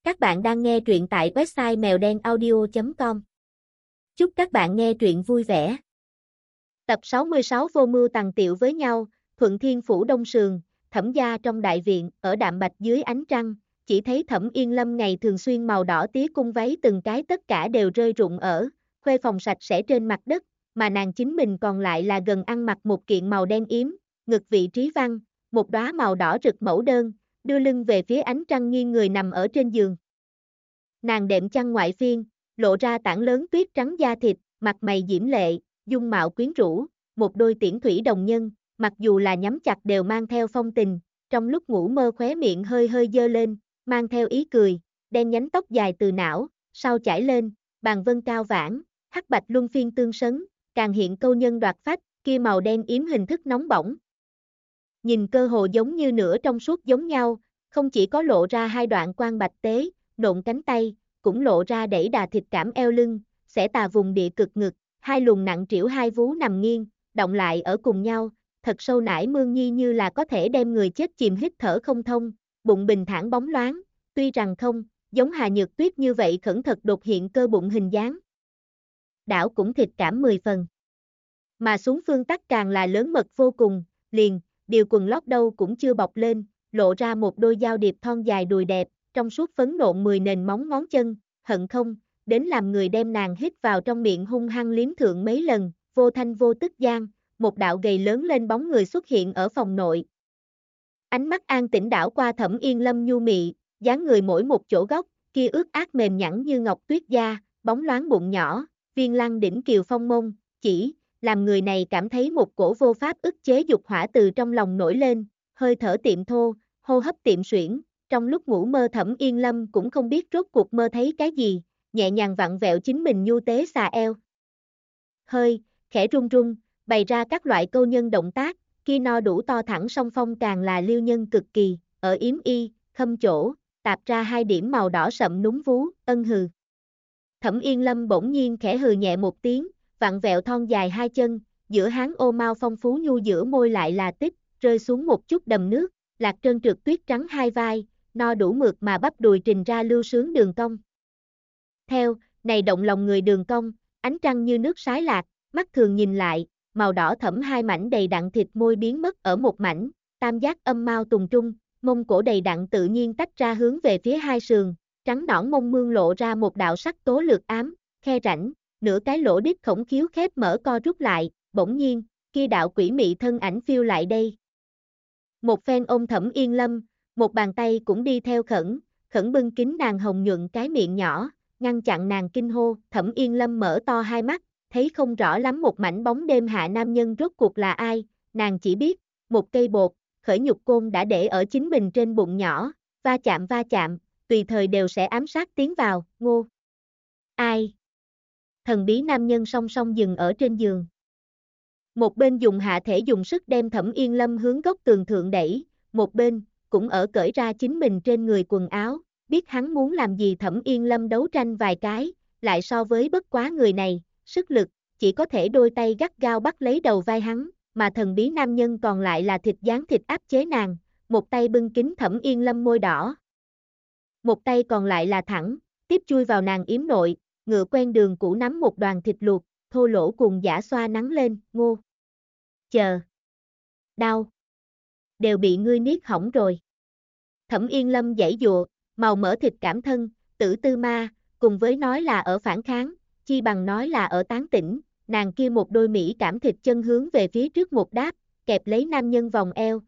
Các bạn đang nghe truyện tại website mèo đen audio.com. Chúc các bạn nghe truyện vui vẻ. Tập 66 Vô mưu tằng tiệu với nhau, Thuận Thiên Phủ Đông Sườn, Thẩm gia trong đại viện, ở đạm bạch dưới ánh trăng, chỉ thấy Thẩm Yên Lâm ngày thường xuyên màu đỏ tía cung váy từng cái tất cả đều rơi rụng ở, khuê phòng sạch sẽ trên mặt đất, mà nàng chính mình còn lại là gần ăn mặc một kiện màu đen yếm, ngực vị trí văn, một đóa màu đỏ rực mẫu đơn, đưa lưng về phía ánh trăng nghiêng người nằm ở trên giường. Nàng đệm chăn ngoại phiên, lộ ra tảng lớn tuyết trắng da thịt, mặt mày diễm lệ, dung mạo quyến rũ, một đôi tiễn thủy đồng nhân, mặc dù là nhắm chặt đều mang theo phong tình, trong lúc ngủ mơ khóe miệng hơi hơi dơ lên, mang theo ý cười, đen nhánh tóc dài từ não, sau chải lên, bàn vân cao vãng, hắc bạch luân phiên tương sấn, càng hiện câu nhân đoạt phách, kia màu đen yếm hình thức nóng bỏng. Nhìn cơ hồ giống như nửa trong suốt giống nhau, không chỉ có lộ ra hai đoạn quan bạch tế, nộn cánh tay, cũng lộ ra đẩy đà thịt cảm eo lưng, xẻ tà vùng địa cực ngực, hai luồng nặng trĩu hai vú nằm nghiêng, động lại ở cùng nhau, thật sâu nải mương nhi như là có thể đem người chết chìm hít thở không thông, bụng bình thản bóng loáng, tuy rằng không, giống Hà Nhược Tuyết như vậy khẩn thật đột hiện cơ bụng hình dáng. Đảo cũng thịt cảm 10 phần. Mà xuống phương tắc càng là lớn mật vô cùng, liền, điều quần lót đâu cũng chưa bọc lên, lộ ra một đôi dao điệp thon dài đùi đẹp, trong suốt phấn nộn 10 nền móng ngón chân, hận không, đến làm người đem nàng hít vào trong miệng hung hăng liếm thượng mấy lần, vô thanh vô tức gian, một đạo gầy lớn lên bóng người xuất hiện ở phòng nội. Ánh mắt an tĩnh đảo qua Thẩm Yên Lâm nhu mị, dáng người mỗi một chỗ góc, kia ướt át mềm nhẵn như ngọc tuyết da, bóng loáng bụng nhỏ, viên lăng đỉnh kiều phong mông, chỉ làm người này cảm thấy một cổ vô pháp ức chế dục hỏa từ trong lòng nổi lên, hơi thở tiệm thô, hô hấp tiệm suyễn, trong lúc ngủ mơ Thẩm Yên Lâm cũng không biết rốt cuộc mơ thấy cái gì, nhẹ nhàng vặn vẹo chính mình nhu tế xà eo. Hơi, khẽ run run, bày ra các loại câu nhân động tác, kia no đủ to thẳng song phong càng là liêu nhân cực kỳ, ở yếm y, khâm chỗ, tạp ra hai điểm màu đỏ sậm núng vú, ân hừ. Thẩm Yên Lâm bỗng nhiên khẽ hừ nhẹ một tiếng, vặn vẹo thon dài hai chân, giữa háng ô mao phong phú nhu giữa môi lại là tích, rơi xuống một chút đầm nước, lạc trơn trượt tuyết trắng hai vai, no đủ mượt mà bắp đùi trình ra lưu sướng đường cong. Theo, này động lòng người đường cong, ánh trăng như nước sái lạc, mắt thường nhìn lại, màu đỏ thẫm hai mảnh đầy đặn thịt môi biến mất ở một mảnh, tam giác âm mao tùng trung, mông cổ đầy đặn tự nhiên tách ra hướng về phía hai sườn, trắng nõn mông mương lộ ra một đạo sắc tố lược ám, khe rãnh, nửa cái lỗ đít khổng khiếu khép mở co rút lại, bỗng nhiên, kia đạo quỷ mị thân ảnh phiêu lại đây. Một phen ôm Thẩm Yên Lâm, một bàn tay cũng đi theo khẩn bưng kín nàng hồng nhuận cái miệng nhỏ, ngăn chặn nàng kinh hô, Thẩm Yên Lâm mở to hai mắt, thấy không rõ lắm một mảnh bóng đêm hạ nam nhân rốt cuộc là ai, nàng chỉ biết, một cây bột, khởi nhục côn đã để ở chính mình trên bụng nhỏ, va chạm, tùy thời đều sẽ ám sát tiến vào, ngô. Ai? Thần bí nam nhân song song dừng ở trên giường. Một bên dùng hạ thể dùng sức đem Thẩm Yên Lâm hướng góc tường thượng đẩy, một bên, cũng ở cởi ra chính mình trên người quần áo, biết hắn muốn làm gì Thẩm Yên Lâm đấu tranh vài cái, lại so với bất quá người này, sức lực, chỉ có thể đôi tay gắt gao bắt lấy đầu vai hắn, mà thần bí nam nhân còn lại là thịt dán thịt áp chế nàng, một tay bưng kín Thẩm Yên Lâm môi đỏ. Một tay còn lại là thẳng, tiếp chui vào nàng yếm nội, ngựa quen đường cũ nắm một đoàn thịt luộc, thô lỗ cùng giả xoa nắng lên, ngô. Chờ. Đau. Đều bị ngươi niết hỏng rồi. Thẩm Yên Lâm giãy dụa, màu mỡ thịt cảm thân, tử tư ma, cùng với nói là ở phản kháng, chi bằng nói là ở tán tỉnh, nàng kia một đôi mỹ cảm thịt chân hướng về phía trước một đáp, kẹp lấy nam nhân vòng eo.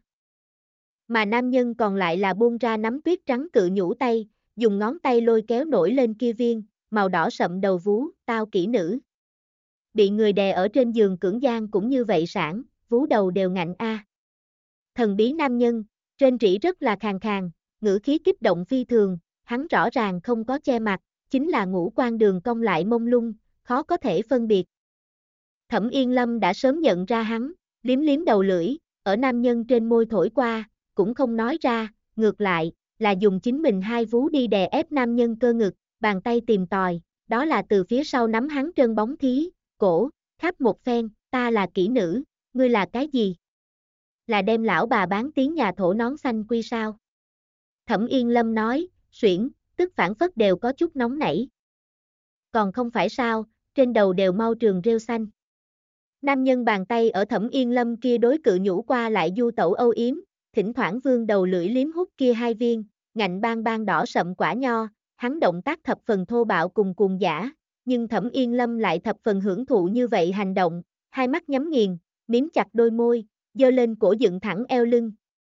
Mà nam nhân còn lại là buông ra nắm tuyết trắng cự nhũ tay, dùng ngón tay lôi kéo nổi lên kia viên, màu đỏ sậm đầu vú, tao kỹ nữ. Bị người đè ở trên giường cưỡng gian cũng như vậy sảng, vú đầu đều ngạnh a. Thần bí nam nhân, trên rỉ rất là khàn khàn, ngữ khí kích động phi thường, hắn rõ ràng không có che mặt, chính là ngũ quan đường cong lại mông lung, khó có thể phân biệt. Thẩm Yên Lâm đã sớm nhận ra hắn, liếm liếm đầu lưỡi, ở nam nhân trên môi thổi qua, cũng không nói ra, ngược lại, là dùng chính mình hai vú đi đè ép nam nhân cơ ngực, bàn tay tìm tòi, đó là từ phía sau nắm hắn trơn bóng thí, cổ, khắp một phen, ta là kỹ nữ, ngươi là cái gì? Là đem lão bà bán tiếng nhà thổ nón xanh quy sao? Thẩm Yên Lâm nói, xuyển, tức phản phất đều có chút nóng nảy. Còn không phải sao, trên đầu đều mau trường rêu xanh. Nam nhân bàn tay ở Thẩm Yên Lâm kia đối cự nhũ qua lại du tẩu âu yếm, thỉnh thoảng vương đầu lưỡi liếm hút kia hai viên, ngạnh bang bang đỏ sậm quả nho, hắn động tác thập phần thô bạo cùng cuồng dã, nhưng Thẩm Yên Lâm lại thập phần hưởng thụ như vậy hành động, hai mắt nhắm nghiền, miếm chặt đôi môi, giơ lên cổ dựng thẳng eo lưng.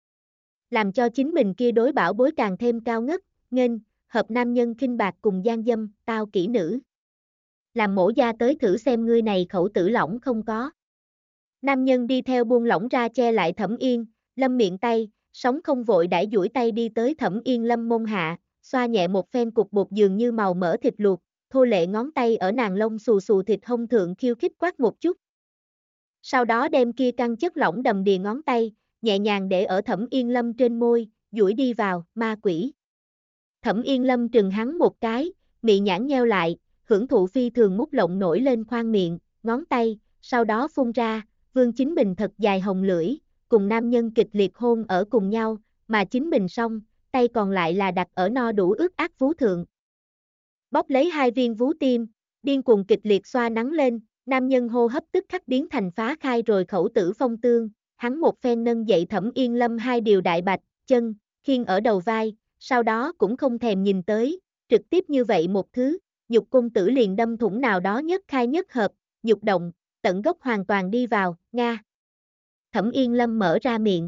Làm cho chính mình kia đối bảo bối càng thêm cao ngất, nghênh, hợp nam nhân khinh bạc cùng gian dâm, tao kỹ nữ. Làm mổ da tới thử xem ngươi này khẩu tử lỏng không có. Nam nhân đi theo buông lỏng ra che lại Thẩm Yên, Lâm miệng tay, sóng không vội đãi duỗi tay đi tới Thẩm Yên Lâm mông hạ, xoa nhẹ một phen cục bột dường như màu mỡ thịt luộc, thô lệ ngón tay ở nàng lông xù xù thịt hông thượng khiêu khích quát một chút. Sau đó đem kia căng chất lỏng đầm đìa ngón tay, nhẹ nhàng để ở Thẩm Yên Lâm trên môi, duỗi đi vào, ma quỷ. Thẩm Yên Lâm trừng hắn một cái, mị nhãn nheo lại, hưởng thụ phi thường mút lộng nổi lên khoang miệng, ngón tay, sau đó phun ra, vương chính mình thật dài hồng lưỡi, cùng nam nhân kịch liệt hôn ở cùng nhau, mà chính mình xong, tay còn lại là đặt ở no đủ ướt át vú thượng. Bóp lấy hai viên vú tim, điên cuồng kịch liệt xoa nắng lên, nam nhân hô hấp tức khắc biến thành phá khai rồi khẩu tử phong tương, hắn một phen nâng dậy Thẩm Yên Lâm hai điều đại bạch, chân, khiêng ở đầu vai, sau đó cũng không thèm nhìn tới, trực tiếp như vậy một thứ, nhục cung tử liền đâm thủng nào đó nhất khai nhất hợp, nhục động, tận gốc hoàn toàn đi vào, nga. Thẩm Yên Lâm mở ra miệng,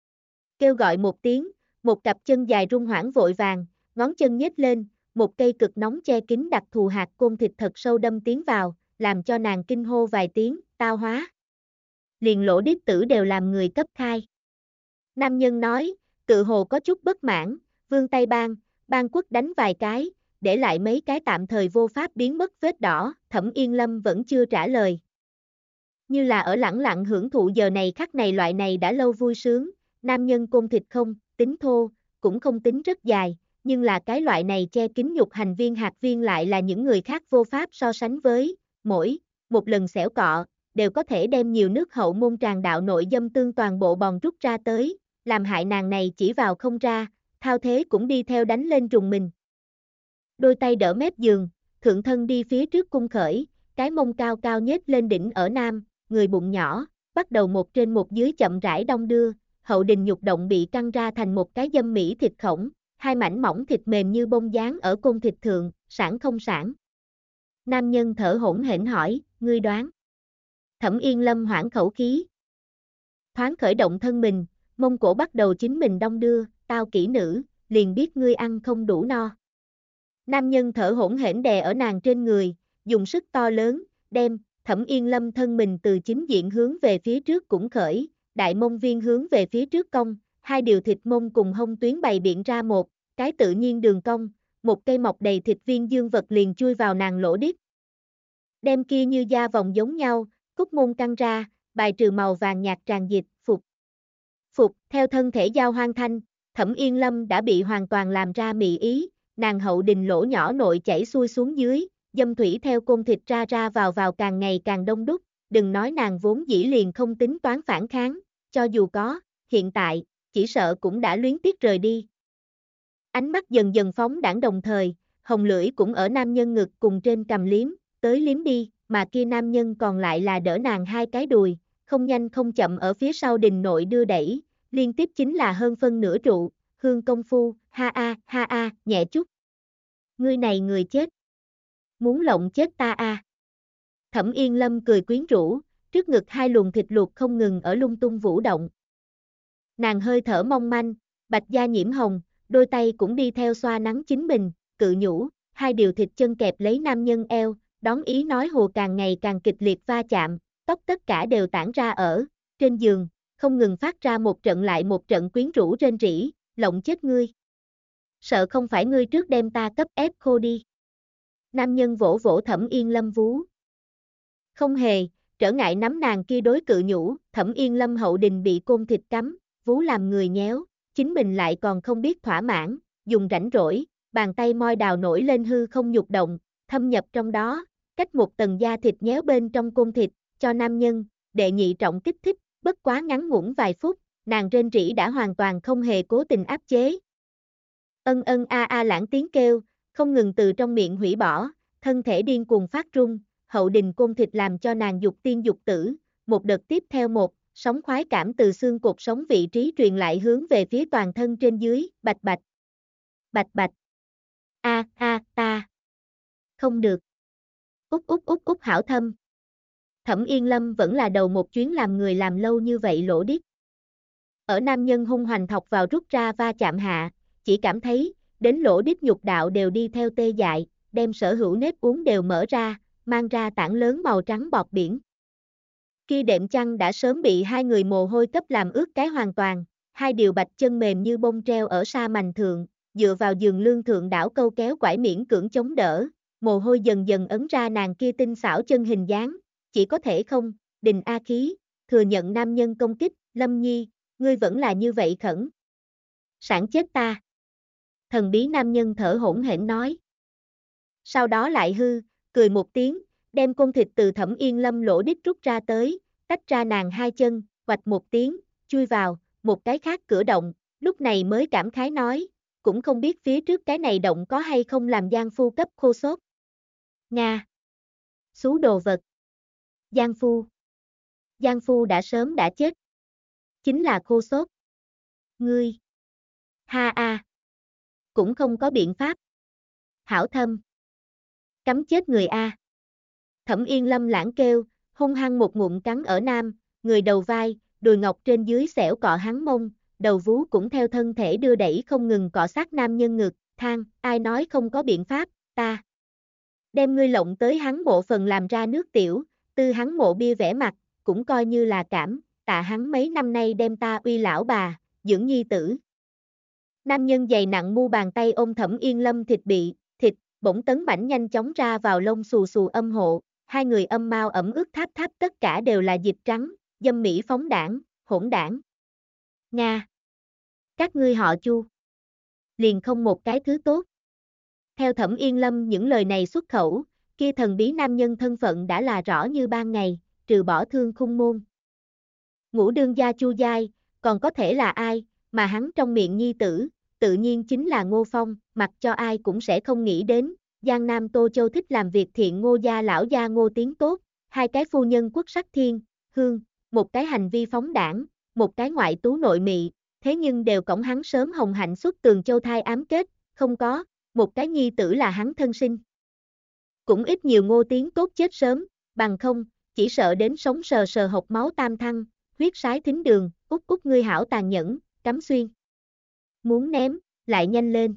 kêu gọi một tiếng, một cặp chân dài rung hoảng vội vàng, ngón chân nhếch lên, một cây cực nóng che kín đặc thù hạt côn thịt thật sâu đâm tiến vào, làm cho nàng kinh hô vài tiếng, tao hóa. Liền lỗ điếc tử đều làm người cấp khai. Nam nhân nói, tự hồ có chút bất mãn, vươn tay ban quất đánh vài cái, để lại mấy cái tạm thời vô pháp biến mất vết đỏ, Thẩm Yên Lâm vẫn chưa trả lời. Như là ở lẳng lặng hưởng thụ giờ này khắc này loại này đã lâu vui sướng, nam nhân côn thịt không, tính thô, cũng không tính rất dài, nhưng là cái loại này che kín nhục hành viên hạt viên lại là những người khác vô pháp so sánh với, mỗi một lần xẻo cọ, đều có thể đem nhiều nước hậu môn tràn đạo nội dâm tương toàn bộ bòn rút ra tới, làm hại nàng này chỉ vào không ra, thao thế cũng đi theo đánh lên rùng mình. Đôi tay đỡ mép giường, thượng thân đi phía trước cung khởi, cái mông cao cao nhếch lên đỉnh ở nam, người bụng nhỏ, bắt đầu một trên một dưới chậm rãi đong đưa, hậu đình nhục động bị căng ra thành một cái dâm mỹ thịt khổng, hai mảnh mỏng thịt mềm như bông dán ở côn thịt thượng, sản không sản. Nam nhân thở hổn hển hỏi, ngươi đoán. Thẩm Yên Lâm hoảng khẩu khí. Thoáng khởi động thân mình, mông cổ bắt đầu chính mình đong đưa, tao kỹ nữ, liền biết ngươi ăn không đủ no. Nam nhân thở hổn hển đè ở nàng trên người, dùng sức to lớn, đem Thẩm Yên Lâm thân mình từ chính diện hướng về phía trước cũng khởi, đại mông viên hướng về phía trước cong, hai điều thịt mông cùng hông tuyến bày biện ra một cái tự nhiên đường cong, một cây mọc đầy thịt viên dương vật liền chui vào nàng lỗ điếc. Đem kia như da vòng giống nhau, cúc môn căng ra, bài trừ màu vàng nhạt tràn dịch, phục, theo thân thể giao hoang thanh, Thẩm Yên Lâm đã bị hoàn toàn làm ra mị ý, nàng hậu đình lỗ nhỏ nội chảy xuôi xuống dưới, dâm thủy theo côn thịt ra vào càng ngày càng đông đúc, đừng nói nàng vốn dĩ liền không tính toán phản kháng, cho dù có, hiện tại, chỉ sợ cũng đã luyến tiếc rời đi. Ánh mắt dần dần phóng đãng đồng thời, hồng lưỡi cũng ở nam nhân ngực cùng trên cằm liếm, tới liếm đi, mà kia nam nhân còn lại là đỡ nàng hai cái đùi, không nhanh không chậm ở phía sau đình nội đưa đẩy, liên tiếp chính là hơn phân nửa trụ, hương công phu, ha a, nhẹ chút. Ngươi này người chết. Muốn lộng chết ta a. Thẩm Yên Lâm cười quyến rũ, trước ngực hai luồng thịt luộc không ngừng ở lung tung vũ động. Nàng hơi thở mong manh, bạch da nhiễm hồng, đôi tay cũng đi theo xoa nắng chính mình, cự nhũ, hai điều thịt chân kẹp lấy nam nhân eo, đón ý nói hồ càng ngày càng kịch liệt va chạm, tóc tất cả đều tản ra ở trên giường, không ngừng phát ra một trận lại một trận quyến rũ rên rỉ, lộng chết ngươi. Sợ không phải ngươi trước đem ta cấp ép khô đi. Nam nhân vỗ vỗ Thẩm Yên Lâm vú. Không hề, trở ngại nắm nàng kia đối cự nhũ, Thẩm Yên Lâm hậu đình bị côn thịt cắm, vú làm người nhéo, chính mình lại còn không biết thỏa mãn, dùng rảnh rỗi, bàn tay moi đào nổi lên hư không nhục động, thâm nhập trong đó, cách một tầng da thịt nhéo bên trong côn thịt, cho nam nhân, đệ nhị trọng kích thích, bất quá ngắn ngủn vài phút, nàng rên rỉ đã hoàn toàn không hề cố tình áp chế. Ân ân a a lãng tiếng kêu, không ngừng từ trong miệng hủy bỏ, thân thể điên cuồng phát run, hậu đình côn thịt làm cho nàng dục tiên dục tử, một đợt tiếp theo một, sóng khoái cảm từ xương cột sống vị trí truyền lại hướng về phía toàn thân trên dưới, bạch bạch. Bạch bạch. Ta. Không được. Út hảo thâm. Thẩm Yên Lâm vẫn là đầu một chuyến làm người làm lâu như vậy lỗ điếc. Ở nam nhân hung hoành thọc vào rút ra va chạm hạ, chỉ cảm thấy, đến lỗ đít nhục đạo đều đi theo tê dại, đem sở hữu nếp uốn đều mở ra, mang ra tảng lớn màu trắng bọt biển. Kia đệm chăn đã sớm bị hai người mồ hôi cấp làm ướt cái hoàn toàn, hai điều bạch chân mềm như bông treo ở sa mành thượng, dựa vào giường lương thượng đảo câu kéo quải miễn cưỡng chống đỡ, mồ hôi dần dần ấn ra nàng kia tinh xảo chân hình dáng, chỉ có thể không, đình a khí, thừa nhận nam nhân công kích, Lâm Nhi, ngươi vẫn là như vậy khẩn. Sản chết ta. Thần bí nam nhân thở hổn hển nói. Sau đó lại hư, cười một tiếng, đem côn thịt từ Thẩm Yên Lâm lỗ đít rút ra tới, tách ra nàng hai chân, vạch một tiếng, chui vào, một cái khác cửa động, lúc này mới cảm khái nói, cũng không biết phía trước cái này động có hay không làm giang phu cấp khô sốt. Nga. Xú đồ vật. Giang phu. Giang phu đã sớm đã chết. Chính là khô sốt. Ngươi. Ha a. Cũng không có biện pháp. Hảo thâm. Cắm chết người a. Thẩm Yên Lâm lãng kêu, hung hăng một ngụm cắn ở nam, người đầu vai, đùi ngọc trên dưới xẻo cọ hắn mông, đầu vú cũng theo thân thể đưa đẩy không ngừng cọ sát nam nhân ngực, than, ai nói không có biện pháp, ta. Đem ngươi lộng tới hắn mộ phần làm ra nước tiểu, tư hắn mộ bia vẽ mặt, cũng coi như là cảm, tạ hắn mấy năm nay đem ta uy lão bà, dưỡng nhi tử. Nam nhân dày nặng mu bàn tay ôm Thẩm Yên Lâm thịt bỗng tấn mảnh nhanh chóng ra vào lông xù xù âm hộ, hai người âm mau ẩm ướt tháp tháp tất cả đều là dịch trắng, dâm mỹ phóng đảng, hỗn đảng. Nga. Các ngươi họ Chu. Liền không một cái thứ tốt. Theo Thẩm Yên Lâm những lời này xuất khẩu, kia thần bí nam nhân thân phận đã là rõ như ban ngày, trừ bỏ Thương Khung Môn. Ngũ đương gia Chu Giai, còn có thể là ai, mà hắn trong miệng nhi tử, tự nhiên chính là Ngô Phong, mặc cho ai cũng sẽ không nghĩ đến, Giang Nam Tô Châu thích làm việc thiện Ngô gia lão gia Ngô Tiến tốt, hai cái phu nhân quốc sắc thiên, hương, một cái hành vi phóng đảng, một cái ngoại tú nội mị, thế nhưng đều cõng hắn sớm hồng hạnh xuất Tường Châu thai ám kết, không có, một cái nhi tử là hắn thân sinh. Cũng ít nhiều Ngô Tiến tốt chết sớm, bằng không, chỉ sợ đến sống sờ sờ hộc máu tam thăng, huyết sái thính đường, út ngươi hảo tàn nhẫn, cắm xuyên. Muốn ném, lại nhanh lên.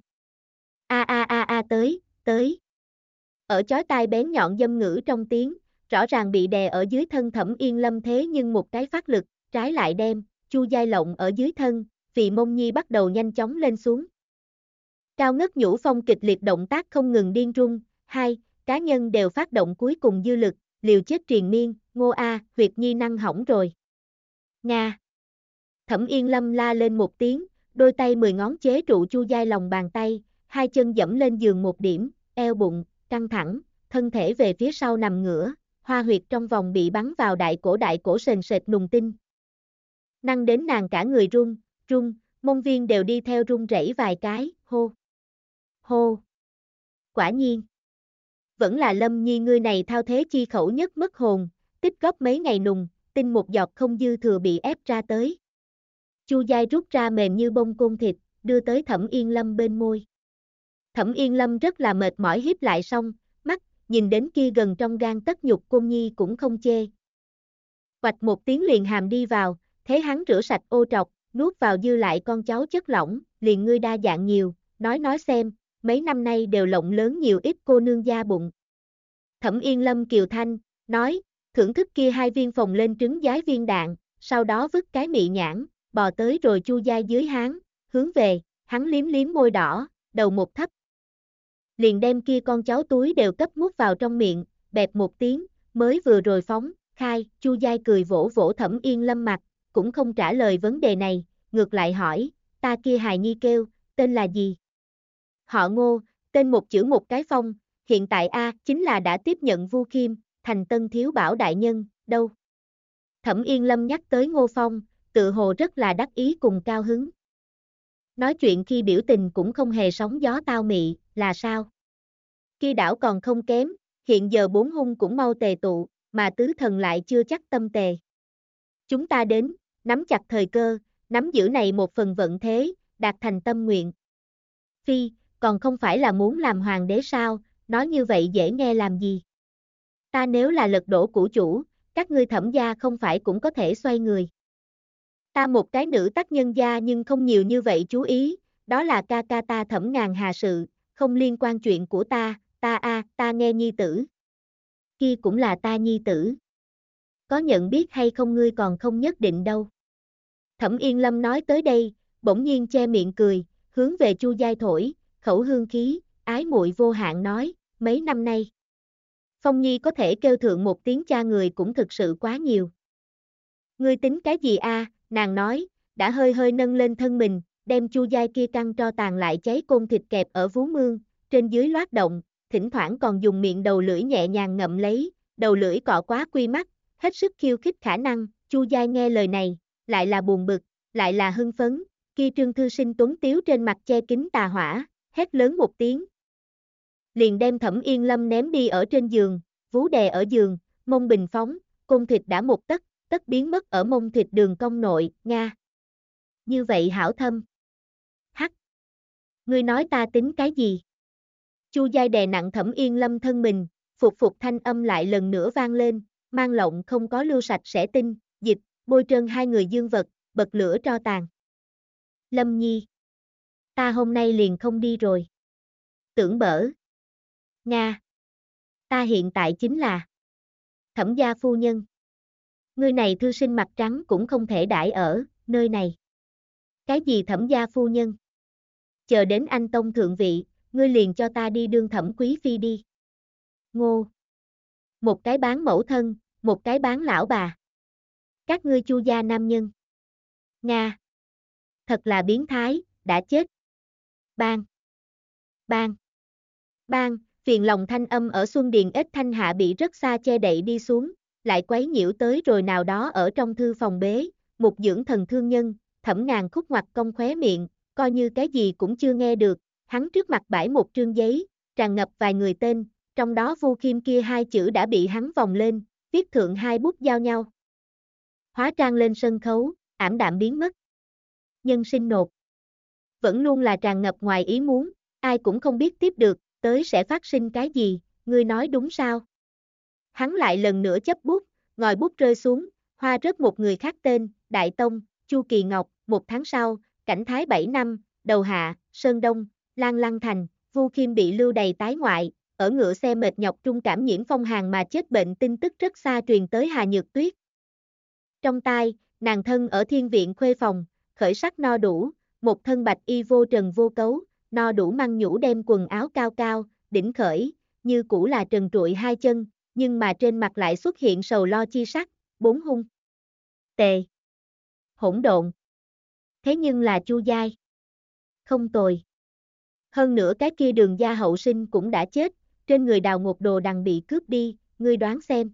Tới. Ở chói tai bén nhọn dâm ngữ trong tiếng, rõ ràng bị đè ở dưới thân Thẩm Yên Lâm thế nhưng một cái phát lực, trái lại đem, Chu Giai lộng ở dưới thân, vì mông nhi bắt đầu nhanh chóng lên xuống. Cao ngất nhũ phong kịch liệt động tác không ngừng điên rung, hai, cá nhân đều phát động cuối cùng dư lực, liều chết triền miên, Ngô A, huyệt nhi năng hỏng rồi. Nga. Thẩm Yên Lâm la lên một tiếng, đôi tay 10 ngón chế trụ Chu Giai lòng bàn tay, hai chân dẫm lên giường một điểm, eo bụng, căng thẳng, thân thể về phía sau nằm ngửa, hoa huyệt trong vòng bị bắn vào đại cổ sền sệt nùng tinh. Năng đến nàng cả người run, mông viên đều đi theo run rẩy vài cái, hô. Quả nhiên. Vẫn là Lâm Nhi ngươi này thao thế chi khẩu nhất mất hồn, tích góp mấy ngày nùng, tinh một giọt không dư thừa bị ép ra tới. Chu Giai rút ra mềm như bông côn thịt, đưa tới Thẩm Yên Lâm bên môi. Thẩm Yên Lâm rất là mệt mỏi hiếp lại xong, mắt, nhìn đến kia gần trong gan tất nhục côn nhi cũng không chê. Vạch một tiếng liền hàm đi vào, thế hắn rửa sạch ô trọc, nuốt vào dư lại con cháu chất lỏng, liền ngươi đa dạng nhiều, nói xem, mấy năm nay đều lộng lớn nhiều ít cô nương da bụng. Thẩm Yên Lâm kiều thanh, nói, thưởng thức kia hai viên phồng lên trứng giái viên đạn, sau đó vứt cái mị nhãn, bò tới rồi Chu Giai dưới háng, hướng về, hắn liếm môi đỏ, đầu một thấp. Liền đem kia con cháu túi đều cấp mút vào trong miệng, bẹp một tiếng, mới vừa rồi phóng, khai, Chu Giai cười vỗ vỗ Thẩm Yên Lâm mặt, cũng không trả lời vấn đề này, ngược lại hỏi, ta kia hài nhi kêu, tên là gì? Họ Ngô, tên một chữ một cái phong, hiện tại chính là đã tiếp nhận Vu Khiêm, thành tân thiếu bảo đại nhân, đâu? Thẩm Yên Lâm nhắc tới Ngô Phong, tự hồ rất là đắc ý cùng cao hứng. nói chuyện khi biểu tình cũng không hề sóng gió tao mị, là sao? Kia đảo còn không kém, hiện giờ bốn hung cũng mau tề tụ, mà tứ thần lại chưa chắc tâm tề. Chúng ta đến, nắm chặt thời cơ, nắm giữ này một phần vận thế, đạt thành tâm nguyện. Phi, còn không phải là muốn làm hoàng đế sao, nói như vậy dễ nghe làm gì? Ta nếu là lật đổ cũ chủ, các ngươi Thẩm gia không phải cũng có thể xoay người. Ta một cái nữ tác nhân gia nhưng không nhiều như vậy chú ý, đó là ca ca ta Thẩm Ngàn Hà sự, không liên quan chuyện của ta, ta nghe nhi tử. Kia cũng là ta nhi tử. Có nhận biết hay không ngươi còn không nhất định đâu. Thẩm Yên Lâm nói tới đây, bỗng nhiên che miệng cười, hướng về Chu Giai thổi, khẩu hương khí, ái muội vô hạn nói, mấy năm nay. Phong Nhi có thể kêu thượng một tiếng cha người cũng thực sự quá nhiều. Ngươi tính cái gì a? Nàng nói, đã hơi hơi nâng lên thân mình, đem Chu Giai kia căng tro tàn lại cháy côn thịt kẹp ở vú mương, trên dưới loát động, thỉnh thoảng còn dùng miệng đầu lưỡi nhẹ nhàng ngậm lấy, đầu lưỡi cọ quá quy mắt, hết sức khiêu khích khả năng, Chu Giai nghe lời này, lại là buồn bực, lại là hưng phấn, kia Trương Thư Sinh tuấn tiếu trên mặt che kín tà hỏa, hét lớn một tiếng. Liền đem Thẩm Yên Lâm ném đi ở trên giường, vú đè ở giường, mông bình phóng, côn thịt đã một tấc, tất biến mất ở mông thịt đường cong nội, Nga. Như vậy hảo thâm. Hắc. Ngươi nói ta tính cái gì? Chu Giai đè nặng Thẩm Yên Lâm thân mình, phục thanh âm lại lần nữa vang lên, mang lộng không có lưu sạch sẽ tinh, dịch, bôi trơn hai người dương vật, bật lửa tro tàn. Lâm Nhi. Ta hôm nay liền không đi rồi. Tưởng bở. Nga. Ta hiện tại chính là Thẩm gia phu nhân. Ngươi này thư sinh mặt trắng cũng không thể đãi ở nơi này. Cái gì Thẩm gia phu nhân? Chờ đến anh tông thượng vị, ngươi liền cho ta đi đương Thẩm quý phi đi. Ngô. Một cái bán mẫu thân, một cái bán lão bà. Các ngươi Chu gia nam nhân. Nga. Thật là biến thái, đã chết. Bang. Bang. Bang, phiền lòng thanh âm ở Xuân Điền Ếch Thanh hạ bị rất xa che đậy đi xuống, lại quấy nhiễu tới rồi nào đó ở trong thư phòng bế, một dưỡng thần thương nhân, Thẩm Ngàn khúc ngoặt cong khóe miệng, coi như cái gì cũng chưa nghe được, hắn trước mặt bãi một trương giấy, tràn ngập vài người tên, trong đó Vu Khiêm kia hai chữ đã bị hắn vòng lên, viết thượng hai bút giao nhau. Hóa trang lên sân khấu, ảm đạm biến mất. Nhân sinh nộp. Vẫn luôn là tràn ngập ngoài ý muốn, ai cũng không biết tiếp được, tới sẽ phát sinh cái gì, ngươi nói đúng sao? Hắn lại lần nữa chấp bút, ngòi bút rơi xuống, hoa rớt một người khác tên, Đại Tông, Chu Kỳ Ngọc, 1 tháng sau, cảnh thái 7 năm, đầu hạ, Sơn Đông, Lan Lăng Thành, Vu Khiêm bị lưu đày tái ngoại, ở ngựa xe mệt nhọc trung cảm nhiễm phong hàn mà chết bệnh tin tức rất xa truyền tới Hà Nhược Tuyết. Trong tai, nàng thân ở thiên viện khuê phòng, khởi sắc no đủ, một thân bạch y vô trần vô cấu, no đủ măng nhũ đem quần áo cao cao, đỉnh khởi, như cũ là trần trụi hai chân, nhưng mà trên mặt lại xuất hiện sầu lo chi sắc, bốn hung. Tề. Hỗn độn. Thế nhưng là Chu Giai. Không tồi. Hơn nữa cái kia Đường gia hậu sinh cũng đã chết, trên người Đào Ngột đồ đằng bị cướp đi, ngươi đoán xem.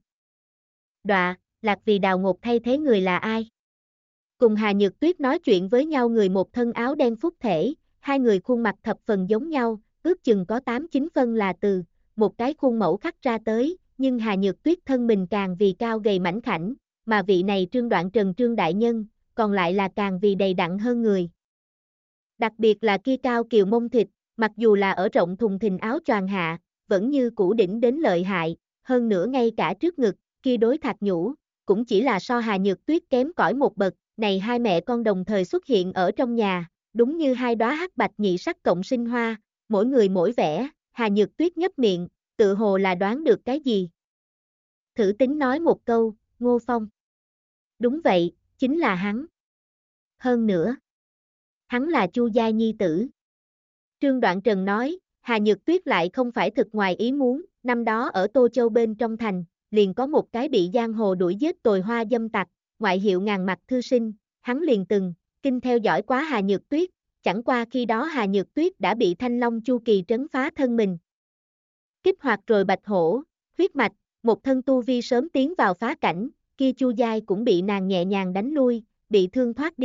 Đọa, lạc vì Đào Ngột thay thế người là ai? Cùng Hà Nhược Tuyết nói chuyện với nhau người một thân áo đen phúc thể, hai người khuôn mặt thập phần giống nhau, ước chừng có 8-9 phân là từ một cái khuôn mẫu khắc ra tới, nhưng Hà Nhược Tuyết thân mình càng vì cao gầy mảnh khảnh, mà vị này Trương Đoạn Trần Trương đại nhân, còn lại là càng vì đầy đặn hơn người. Đặc biệt là kia cao kiều mông thịt, mặc dù là ở rộng thùng thình áo choàng hạ, vẫn như cũ đỉnh đến lợi hại, hơn nữa ngay cả trước ngực, kia đối thạc nhũ, cũng chỉ là so Hà Nhược Tuyết kém cỏi một bậc, này hai mẹ con đồng thời xuất hiện ở trong nhà, đúng như hai đóa hắc bạch nhị sắc cộng sinh hoa, mỗi người mỗi vẻ, Hà Nhược Tuyết nhấp miệng, tự hồ là đoán được cái gì. Thử tính nói một câu, Ngô Phong. Đúng vậy, chính là hắn. Hơn nữa, hắn là Chu Giai nhi tử. Trương Đoạn Trần nói, Hà Nhược Tuyết lại không phải thực ngoài ý muốn, năm đó ở Tô Châu bên trong thành, liền có một cái bị giang hồ đuổi giết tồi hoa dâm tặc, ngoại hiệu ngàn mặt thư sinh, hắn liền từng kinh theo dõi quá Hà Nhược Tuyết, chẳng qua khi đó Hà Nhược Tuyết đã bị Thanh Long Chu Kỳ trấn phá thân mình. Kích hoạt rồi bạch hổ, huyết mạch, một thân tu vi sớm tiến vào phá cảnh, kia Chu Giai cũng bị nàng nhẹ nhàng đánh lui, bị thương thoát đi,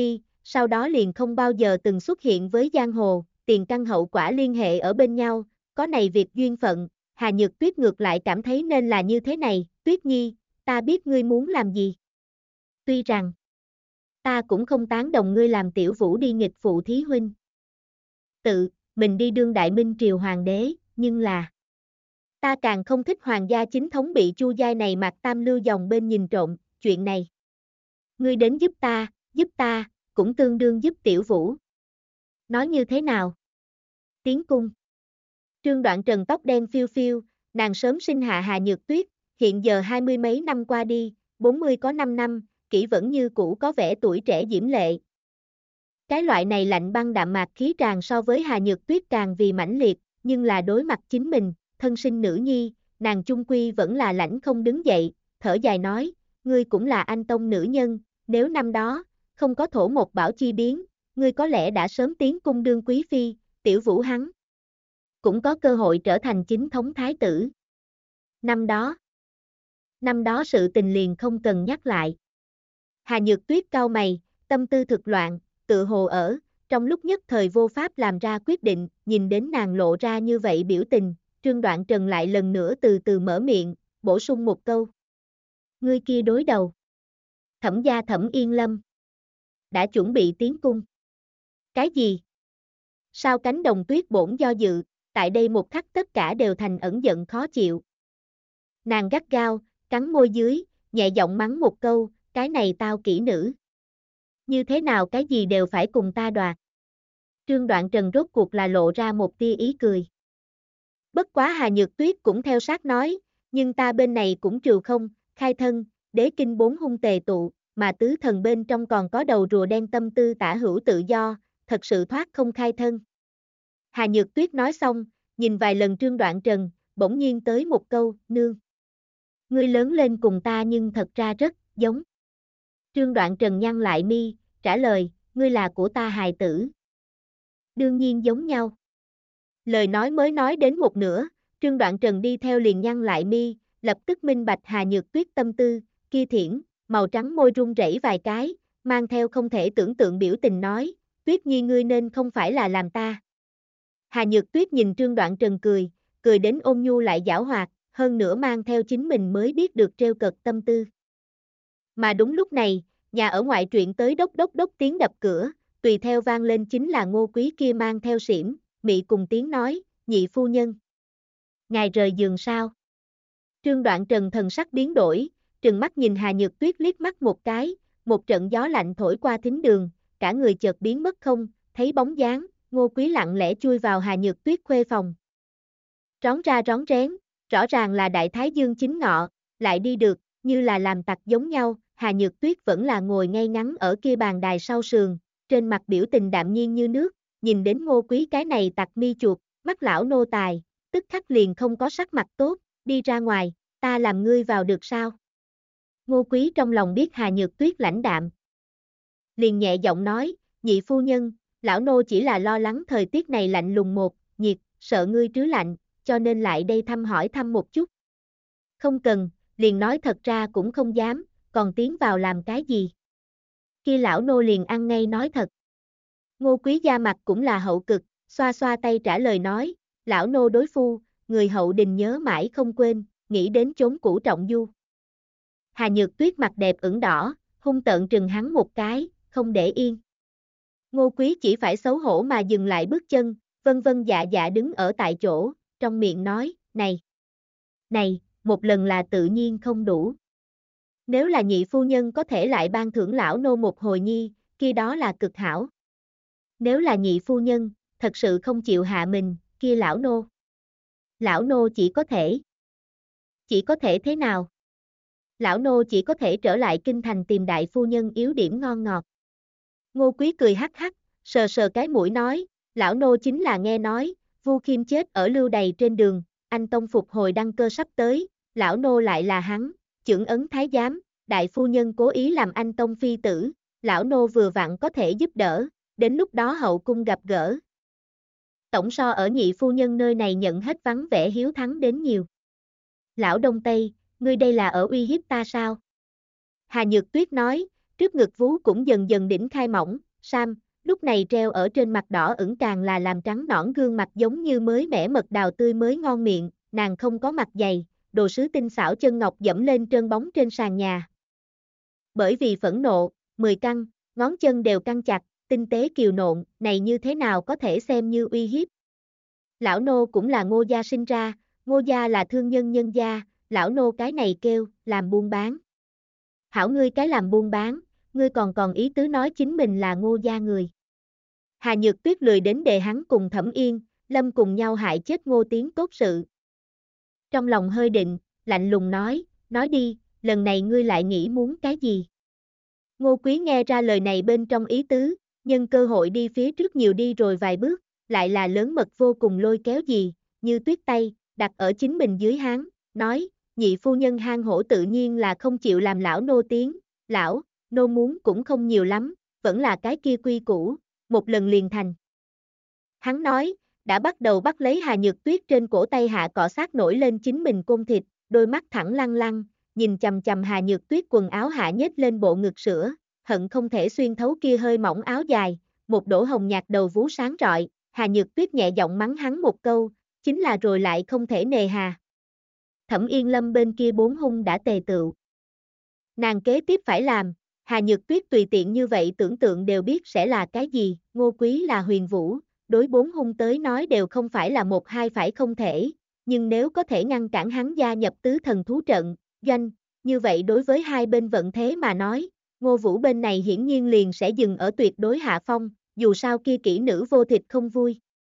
sau đó liền không bao giờ từng xuất hiện với giang hồ, tiền căn hậu quả liên hệ ở bên nhau, có này việc duyên phận, Hà Nhược Tuyết ngược lại cảm thấy nên là như thế này, Tuyết Nhi, ta biết ngươi muốn làm gì. Tuy rằng, ta cũng không tán đồng ngươi làm tiểu vũ đi nghịch phụ thí huynh. Mình đi đương đại minh triều hoàng đế, nhưng là ta càng không thích hoàng gia chính thống bị Chu giai này Mạc Tam Lưu dòng bên nhìn trộm, chuyện này. Ngươi đến giúp ta, cũng tương đương giúp tiểu vũ. Nói như thế nào? Tiến cung. Trương Đoạn Trần tóc đen phiêu phiêu, nàng sớm sinh hạ Hà Nhược Tuyết, hiện giờ 20 mấy năm qua đi, 40 có 5 năm, kỹ vẫn như cũ có vẻ tuổi trẻ diễm lệ. Cái loại này lạnh băng đạm mạc khí tràn so với Hà Nhược Tuyết càng vì mãnh liệt, nhưng là đối mặt chính mình, thân sinh nữ nhi, nàng chung quy vẫn là lãnh không đứng dậy, thở dài nói, ngươi cũng là anh tông nữ nhân, nếu năm đó, không có thổ một bảo chi biến, ngươi có lẽ đã sớm tiến cung đương quý phi, tiểu vũ hắn cũng có cơ hội trở thành chính thống thái tử. Năm đó sự tình liền không cần nhắc lại. Hà Nhược Tuyết cau mày, tâm tư thực loạn, tự hồ ở, trong lúc nhất thời vô pháp làm ra quyết định, nhìn đến nàng lộ ra như vậy biểu tình, Trương Đoạn Trần lại lần nữa từ từ mở miệng, bổ sung một câu. Ngươi kia đối đầu. Thẩm gia Thẩm Yên Lâm đã chuẩn bị tiến cung. Cái gì? Sao cánh đồng tuyết bổn do dự, tại đây một khắc tất cả đều thành ẩn giận khó chịu. Nàng gắt gao, cắn môi dưới, nhẹ giọng mắng một câu, cái này tao kỹ nữ. Như thế nào cái gì đều phải cùng ta đoạt. Trương Đoạn Trần rốt cuộc là lộ ra một tia ý cười. Bất quá Hà Nhược Tuyết cũng theo sát nói, nhưng ta bên này cũng trừ không, khai thân, đế kinh 4 hung tề tụ, mà tứ thần bên trong còn có đầu rùa đen tâm tư tả hữu tự do, thật sự thoát không khai thân. Hà Nhược Tuyết nói xong, nhìn vài lần Trương Đoạn Trần, bỗng nhiên tới một câu, nương. Ngươi lớn lên cùng ta nhưng thật ra rất giống. Trương Đoạn Trần nhăn lại mi, trả lời, ngươi là của ta hài tử. Đương nhiên giống nhau. Lời nói mới nói đến một nửa, Trương Đoạn Trần đi theo liền nhăn lại mi, lập tức minh bạch Hà Nhược Tuyết tâm tư, kia thiển, màu trắng môi run rẩy vài cái, mang theo không thể tưởng tượng biểu tình nói, Tuyết Nhi ngươi nên không phải là làm ta. Hà Nhược Tuyết nhìn Trương Đoạn Trần cười đến ôn nhu lại giảo hoạt, hơn nữa mang theo chính mình mới biết được trêu cợt tâm tư. Mà đúng lúc này, nhà ở ngoại truyện tới đốc đốc đốc tiếng đập cửa, tùy theo vang lên chính là Ngô Quý kia mang theo xỉm, mị cùng tiếng nói, nhị phu nhân. Ngài rời giường sao? Trương Đoạn Trần thần sắc biến đổi, trừng mắt nhìn Hà Nhược Tuyết liếc mắt một cái, một trận gió lạnh thổi qua thính đường, cả người chợt biến mất không, thấy bóng dáng, Ngô Quý lặng lẽ chui vào Hà Nhược Tuyết khuê phòng. Rón ra rón rén, rõ ràng là đại thái dương chính ngọ, lại đi được, như là làm tặc giống nhau, Hà Nhược Tuyết vẫn là ngồi ngay ngắn ở kia bàn đài sau sườn, trên mặt biểu tình đạm nhiên như nước, nhìn đến Ngô Quý cái này tặc mi chuột, mắt lão nô tài, tức khắc liền không có sắc mặt tốt, đi ra ngoài, ta làm ngươi vào được sao? Ngô Quý trong lòng biết Hà Nhược Tuyết lãnh đạm. Liền nhẹ giọng nói, nhị phu nhân, lão nô chỉ là lo lắng thời tiết này lạnh lùng nhiệt, sợ ngươi trứ lạnh, cho nên lại đây hỏi thăm một chút. Không cần, liền nói thật ra cũng không dám, còn tiến vào làm cái gì. Kia lão nô liền ăn ngay nói thật. Ngô Quý da mặt cũng là hậu cực, xoa xoa tay trả lời nói, lão nô đối phu, người hậu đình nhớ mãi không quên, nghĩ đến chốn cũ trọng du. Hà Nhược Tuyết mặt đẹp ửng đỏ, hung tợn trừng hắn một cái, không để yên. Ngô Quý chỉ phải xấu hổ mà dừng lại bước chân, vân vân dạ dạ đứng ở tại chỗ, trong miệng nói, này, một lần là tự nhiên không đủ. Nếu là nhị phu nhân có thể lại ban thưởng lão nô một hồi nhi, kia đó là cực hảo. Nếu là nhị phu nhân, thật sự không chịu hạ mình, kia lão nô chỉ có thể thế nào? Lão nô chỉ có thể trở lại kinh thành tìm đại phu nhân yếu điểm ngon ngọt. Ngô Quý cười hắc hắc, sờ sờ cái mũi nói, lão nô chính là nghe nói, Vu Khiêm chết ở lưu đày trên đường, anh tông phục hồi đăng cơ sắp tới, lão nô lại là hắn, chưởng ấn thái giám, đại phu nhân cố ý làm anh tông phi tử, lão nô vừa vặn có thể giúp đỡ, đến lúc đó hậu cung gặp gỡ. Tổng so ở nhị phu nhân nơi này nhận hết vắng vẻ hiếu thắng đến nhiều. Lão Đông Tây, ngươi đây là ở uy hiếp ta sao? Hà Nhược Tuyết nói, trước ngực vú cũng dần dần đỉnh khai mỏng, Sam, lúc này treo ở trên mặt đỏ ửng càng là làm trắng nõn gương mặt giống như mới mẻ mật đào tươi mới ngon miệng, nàng không có mặt giày, đồ sứ tinh xảo chân ngọc dẫm lên trơn bóng trên sàn nhà. Bởi vì phẫn nộ, 10 căn, ngón chân đều căng chặt, tinh tế kiều nộn, này như thế nào có thể xem như uy hiếp. Lão nô cũng là Ngô gia sinh ra, Ngô gia là thương nhân nhân gia, lão nô cái này kêu, làm buôn bán. Hảo ngươi cái làm buôn bán, ngươi còn ý tứ nói chính mình là Ngô gia người. Hà Nhược Tuyết lười đến đề hắn cùng Thẩm Yên, Lâm cùng nhau hại chết Ngô Tiến cốt sự. Trong lòng hơi định, lạnh lùng nói đi, lần này ngươi lại nghĩ muốn cái gì? Ngô Quý nghe ra lời này bên trong ý tứ, nhân cơ hội đi phía trước nhiều đi rồi vài bước, lại là lớn mật vô cùng lôi kéo gì, như tuyết tay, đặt ở chính mình dưới háng, nói, nhị phu nhân hang hổ tự nhiên là không chịu làm lão nô tiếng, lão, nô muốn cũng không nhiều lắm, vẫn là cái kia quy củ, một lần liền thành. Hắn nói, đã bắt đầu bắt lấy Hà Nhược Tuyết trên cổ tay hạ cọ sát nổi lên chính mình côn thịt, đôi mắt thẳng lăng lăng, nhìn chầm chầm Hà Nhược Tuyết quần áo hạ nhếch lên bộ ngực sữa, hận không thể xuyên thấu kia hơi mỏng áo dài, một đổ hồng nhạt đầu vú sáng rọi, Hà Nhược Tuyết nhẹ giọng mắng hắn một câu, chính là rồi lại không thể nề hà. Thẩm Yên Lâm bên kia bốn hung đã tề tựu. Nàng kế tiếp phải làm, Hà Nhược Tuyết tùy tiện như vậy tưởng tượng đều biết sẽ là cái gì, Ngô Quý là huyền vũ, đối bốn hung tới nói đều không phải là một hai phải không thể, nhưng nếu có thể ngăn cản hắn gia nhập tứ thần thú trận, doanh, như vậy đối với hai bên vận thế mà nói, Ngô Vũ bên này hiển nhiên liền sẽ dừng ở tuyệt đối hạ phong, dù sao kia kỹ nữ vô thịt không vui.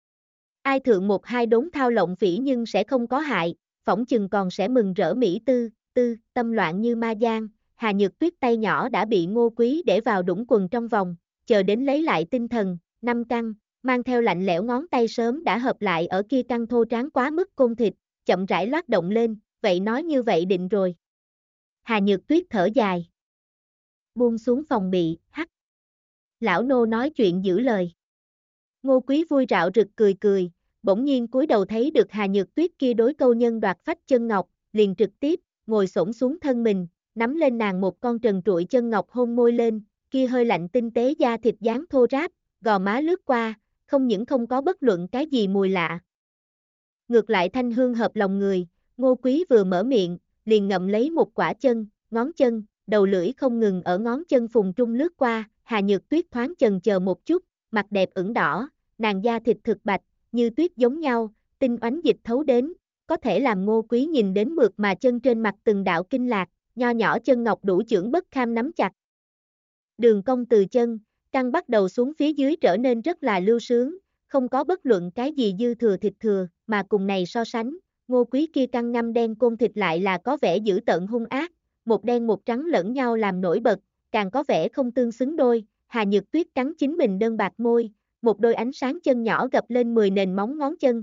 Ai thượng một hai đốn thao lộng phỉ nhưng sẽ không có hại, phỏng chừng còn sẽ mừng rỡ mỹ tư, tâm loạn như ma giang, Hà Nhược Tuyết tay nhỏ đã bị Ngô Quý để vào đũng quần trong vòng, chờ đến lấy lại tinh thần, 5 căn, mang theo lạnh lẽo ngón tay sớm đã hợp lại ở kia căn thô tráng quá mức côn thịt, chậm rãi loát động lên, vậy nói như vậy định rồi. Hà Nhược Tuyết thở dài. Buông xuống phòng bị, hắc. Lão nô nói chuyện giữ lời. Ngô Quý vui rạo rực cười, bỗng nhiên cúi đầu thấy được Hà Nhược Tuyết kia đối câu nhân đoạt phách chân ngọc, liền trực tiếp, ngồi xổm xuống thân mình, nắm lên nàng một con trần trụi chân ngọc hôn môi lên, kia hơi lạnh tinh tế da thịt dáng thô ráp, gò má lướt qua, không những không có bất luận cái gì mùi lạ. Ngược lại thanh hương hợp lòng người, Ngô Quý vừa mở miệng, liền ngậm lấy một quả chân, ngón chân, đầu lưỡi không ngừng ở ngón chân phùng trung lướt qua, Hà Nhược Tuyết thoáng chần chờ một chút, mặt đẹp ửng đỏ, nàng da thịt thực bạch, như tuyết giống nhau, tinh oánh dịch thấu đến, có thể làm Ngô Quý nhìn đến mượt mà chân trên mặt từng đạo kinh lạc, nho nhỏ chân ngọc đủ chưởng bất kham nắm chặt. Đường cong từ chân, căng bắt đầu xuống phía dưới trở nên rất là lưu sướng, không có bất luận cái gì dư thừa thịt thừa, mà cùng này so sánh, Ngô Quý kia căng ngăm đen côn thịt lại là có vẻ dữ tợn hung ác, một đen một trắng lẫn nhau làm nổi bật, càng có vẻ không tương xứng đôi, Hà Nhược Tuyết cắn chính mình đơn bạc môi, một đôi ánh sáng chân nhỏ gập lên 10 nền móng ngón chân.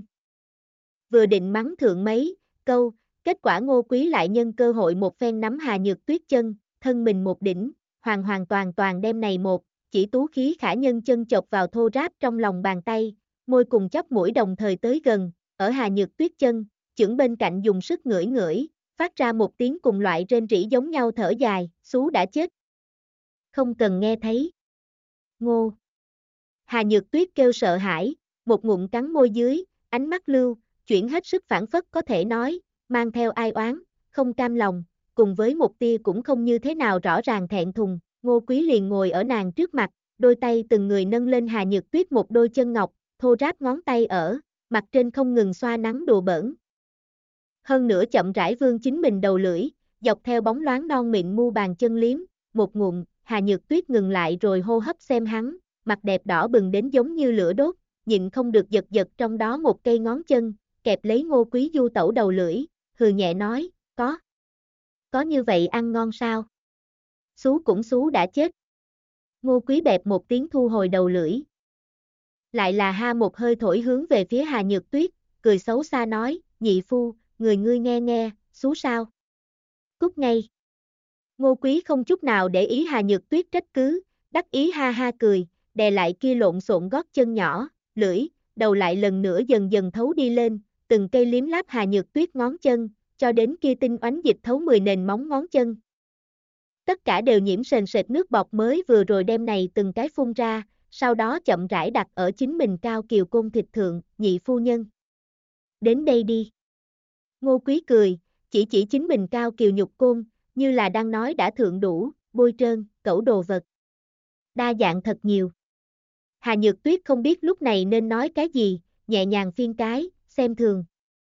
Vừa định mắng thượng mấy câu, kết quả Ngô Quý lại nhân cơ hội một phen nắm Hà Nhược Tuyết chân, thân mình một đỉnh, hoàn toàn đem này một, chỉ tú khí khả nhân chân chộp vào thô ráp trong lòng bàn tay, môi cùng chóp mũi đồng thời tới gần, ở Hà Nhược Tuyết chân, chưởng bên cạnh dùng sức ngửi, phát ra một tiếng cùng loại rên rỉ giống nhau thở dài, xú đã chết. Không cần nghe thấy. Ngô. Hà Nhược Tuyết kêu sợ hãi, một ngụm cắn môi dưới, ánh mắt lưu, chuyển hết sức phản phất có thể nói, mang theo ai oán, không cam lòng, cùng với một tia cũng không như thế nào rõ ràng thẹn thùng, Ngô Quý liền ngồi ở nàng trước mặt, đôi tay từng người nâng lên Hà Nhược Tuyết một đôi chân ngọc, thô ráp ngón tay ở, mặt trên không ngừng xoa nắng đùa bỡn. Hơn nữa chậm rãi vương chính mình đầu lưỡi, dọc theo bóng loáng non mịn mu bàn chân liếm, một ngụm, Hà Nhược Tuyết ngừng lại rồi hô hấp xem hắn, mặt đẹp đỏ bừng đến giống như lửa đốt, nhịn không được giật trong đó một cây ngón chân, kẹp lấy Ngô Quý du tẩu đầu lưỡi, hừ nhẹ nói, có như vậy ăn ngon sao? Xú cũng xú đã chết. Ngô Quý bẹp một tiếng thu hồi đầu lưỡi. Lại là ha một hơi thổi hướng về phía Hà Nhược Tuyết, cười xấu xa nói, nhị phu, ngươi nghe, xú sao? Cút ngay. Ngô Quý không chút nào để ý Hà Nhược Tuyết trách cứ, đắc ý ha ha cười, đè lại kia lộn xộn gót chân nhỏ, lưỡi, đầu lại lần nữa dần dần thấu đi lên, từng cây liếm láp Hà Nhược Tuyết ngón chân, cho đến kia tinh oánh dịch thấu 10 nền móng ngón chân. Tất cả đều nhiễm sền sệt nước bọt mới vừa rồi đem này từng cái phun ra, sau đó chậm rãi đặt ở chính mình cao kiều côn thịt thượng, nhị phu nhân. Đến đây đi. Ngô Quý cười, chỉ chính mình cao kiều nhục côn, như là đang nói đã thượng đủ, bôi trơn, cẩu đồ vật. Đa dạng thật nhiều. Hà Nhược Tuyết không biết lúc này nên nói cái gì, nhẹ nhàng phiên cái, xem thường.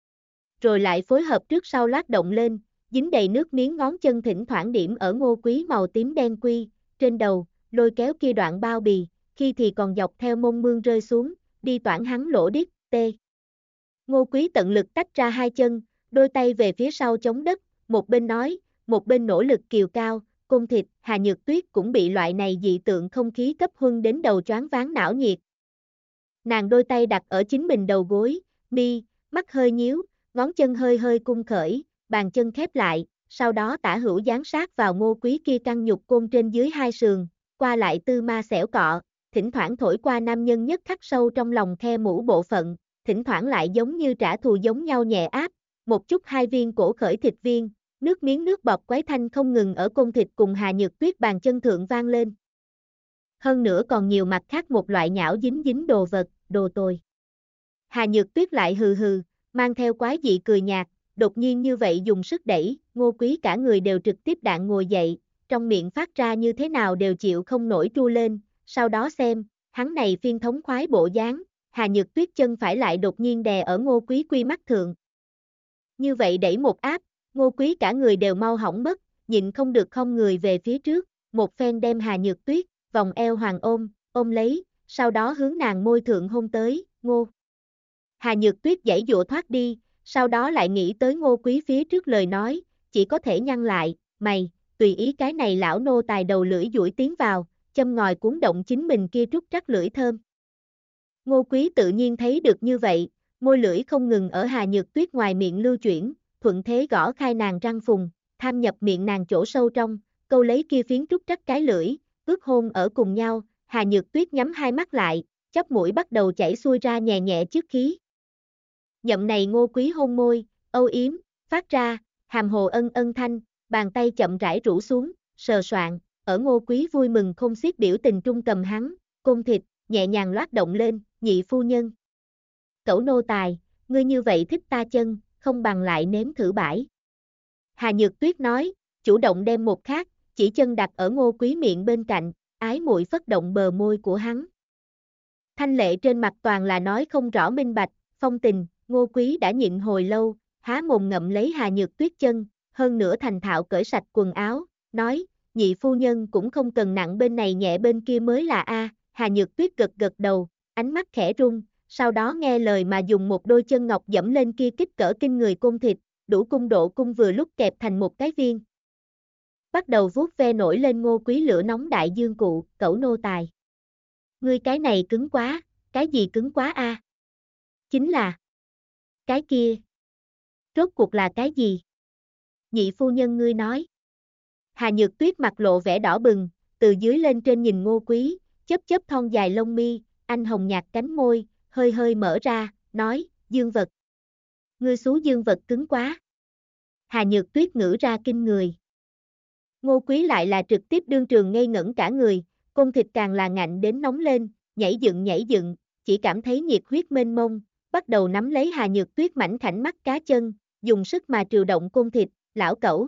Rồi lại phối hợp trước sau lát động lên, dính đầy nước miếng ngón chân thỉnh thoảng điểm ở Ngô Quý màu tím đen quy, trên đầu, lôi kéo kia đoạn bao bì, khi thì còn dọc theo mông mương rơi xuống, đi toảng hắn lỗ điếc, tê. Ngô Quý tận lực tách ra hai chân, đôi tay về phía sau chống đất, một bên nói, một bên nỗ lực kiều cao, côn thịt, Hà Nhược Tuyết cũng bị loại này dị tượng không khí cấp huân đến đầu choáng váng não nhiệt. Nàng đôi tay đặt ở chính mình đầu gối, mi, mắt hơi nhíu, ngón chân hơi hơi cung khởi, bàn chân khép lại, sau đó tả hữu dán sát vào Ngô Quý kia căng nhục côn trên dưới hai sườn, qua lại tư ma xẻo cọ, thỉnh thoảng thổi qua nam nhân nhất khắc sâu trong lòng khe mũ bộ phận, thỉnh thoảng lại giống như trả thù giống nhau nhẹ áp, một chút hai viên cổ khởi thịt viên, nước miếng nước bọt quấy thanh không ngừng ở côn thịt cùng Hà Nhược Tuyết bàn chân thượng vang lên. Hơn nữa còn nhiều mặt khác một loại nhão dính dính đồ vật, đồ tồi. Hà Nhược Tuyết lại hừ hừ, mang theo quái dị cười nhạt, đột nhiên như vậy dùng sức đẩy, Ngô Quý cả người đều trực tiếp đạn ngồi dậy, trong miệng phát ra như thế nào đều chịu không nổi tru lên, sau đó xem, hắn này phiên thống khoái bộ dáng, Hà Nhược Tuyết chân phải lại đột nhiên đè ở Ngô Quý quy mắt thượng. Như vậy đẩy một áp, Ngô Quý cả người đều mau hỏng mất, nhịn không được không người về phía trước, một phen đem Hà Nhược Tuyết, vòng eo hoàng ôm lấy, sau đó hướng nàng môi thượng hôn tới, Ngô. Hà Nhược Tuyết giãy giụa thoát đi, sau đó lại nghĩ tới Ngô Quý phía trước lời nói, chỉ có thể nhăn lại, mày, tùy ý cái này lão nô tài đầu lưỡi duỗi tiến vào, châm ngòi cuốn động chính mình kia trúc trắc lưỡi thơm. Ngô Quý tự nhiên thấy được như vậy, môi lưỡi không ngừng ở Hà Nhược Tuyết ngoài miệng lưu chuyển, thuận thế gõ khai nàng răng phùng, tham nhập miệng nàng chỗ sâu trong, câu lấy kia phiến trúc trắc cái lưỡi, ướt hôn ở cùng nhau, Hà Nhược Tuyết nhắm hai mắt lại, chóp mũi bắt đầu chảy xuôi ra nhẹ nhẹ trước khí. Nhậm này Ngô Quý hôn môi, âu yếm, phát ra, hàm hồ ân thanh, bàn tay chậm rãi rũ xuống, sờ soạng, ở Ngô Quý vui mừng không xiết biểu tình trung cầm hắn, côn thịt, nhẹ nhàng loát động lên, nhị phu nhân. Cẩu nô tài, ngươi như vậy thích ta chân, không bằng lại nếm thử bãi. Hà Nhược Tuyết nói, chủ động đem một khác, chỉ chân đặt ở Ngô Quý miệng bên cạnh, ái muội phất động bờ môi của hắn. Thanh lệ trên mặt toàn là nói không rõ minh bạch, phong tình, Ngô Quý đã nhịn hồi lâu, há mồm ngậm lấy Hà Nhược Tuyết chân, hơn nữa thành thạo cởi sạch quần áo, nói, nhị phu nhân cũng không cần nặng bên này nhẹ bên kia mới là a. Hà Nhược Tuyết gật gật đầu, ánh mắt khẽ rung, sau đó nghe lời mà dùng một đôi chân ngọc dẫm lên kia kích cỡ kinh người côn thịt, đủ cung độ cung vừa lúc kẹp thành một cái viên. Bắt đầu vuốt ve nổi lên Ngô Quý lửa nóng đại dương cụ, cẩu nô tài. Ngươi cái này cứng quá, cái gì cứng quá a? Chính là cái kia. Rốt cuộc là cái gì? Nhị phu nhân ngươi nói. Hà Nhược Tuyết mặt lộ vẻ đỏ bừng, từ dưới lên trên nhìn Ngô Quý, chớp thon dài lông mi, anh hồng nhạt cánh môi, hơi hơi mở ra, nói, dương vật. Ngươi xú dương vật cứng quá. Hà Nhược Tuyết ngữ ra kinh người. Ngô Quý lại là trực tiếp đương trường ngây ngẩn cả người, côn thịt càng là ngạnh đến nóng lên, nhảy dựng, chỉ cảm thấy nhiệt huyết mênh mông, bắt đầu nắm lấy Hà Nhược Tuyết mảnh khảnh mắt cá chân, dùng sức mà trừ động côn thịt, lão cẩu.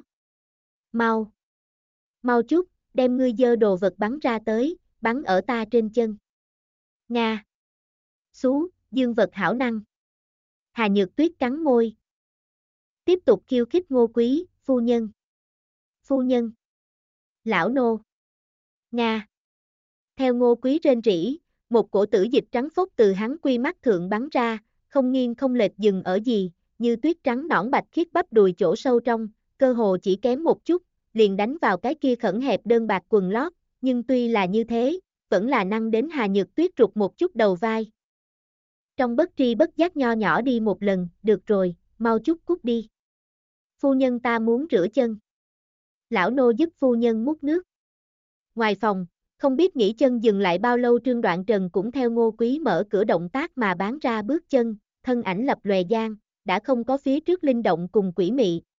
Mau chút, đem ngươi dơ đồ vật bắn ra tới, bắn ở ta trên chân. Nga. Xú, dương vật hảo năng. Hà Nhược Tuyết cắn môi. Tiếp tục khiêu khích Ngô Quý, phu nhân. Lão nô. Nga. Theo Ngô Quý rên rỉ, một cổ tử dịch trắng phốc từ hắn quy mắt thượng bắn ra, không nghiêng không lệch dừng ở gì, như tuyết trắng nõn bạch khiết bắp đùi chỗ sâu trong, cơ hồ chỉ kém một chút, liền đánh vào cái kia khẩn hẹp đơn bạc quần lót, nhưng tuy là như thế, vẫn là năng đến Hà Nhược Tuyết rụt một chút đầu vai. Trong bất tri bất giác nho nhỏ đi một lần, được rồi, mau chút cút đi. Phu nhân ta muốn rửa chân. Lão nô giúp phu nhân múc nước. Ngoài phòng, không biết nghỉ chân dừng lại bao lâu Trương Đoạn Trần cũng theo Ngô Quý mở cửa động tác mà bán ra bước chân, thân ảnh lập lòe giang, đã không có phía trước linh động cùng quỷ mị,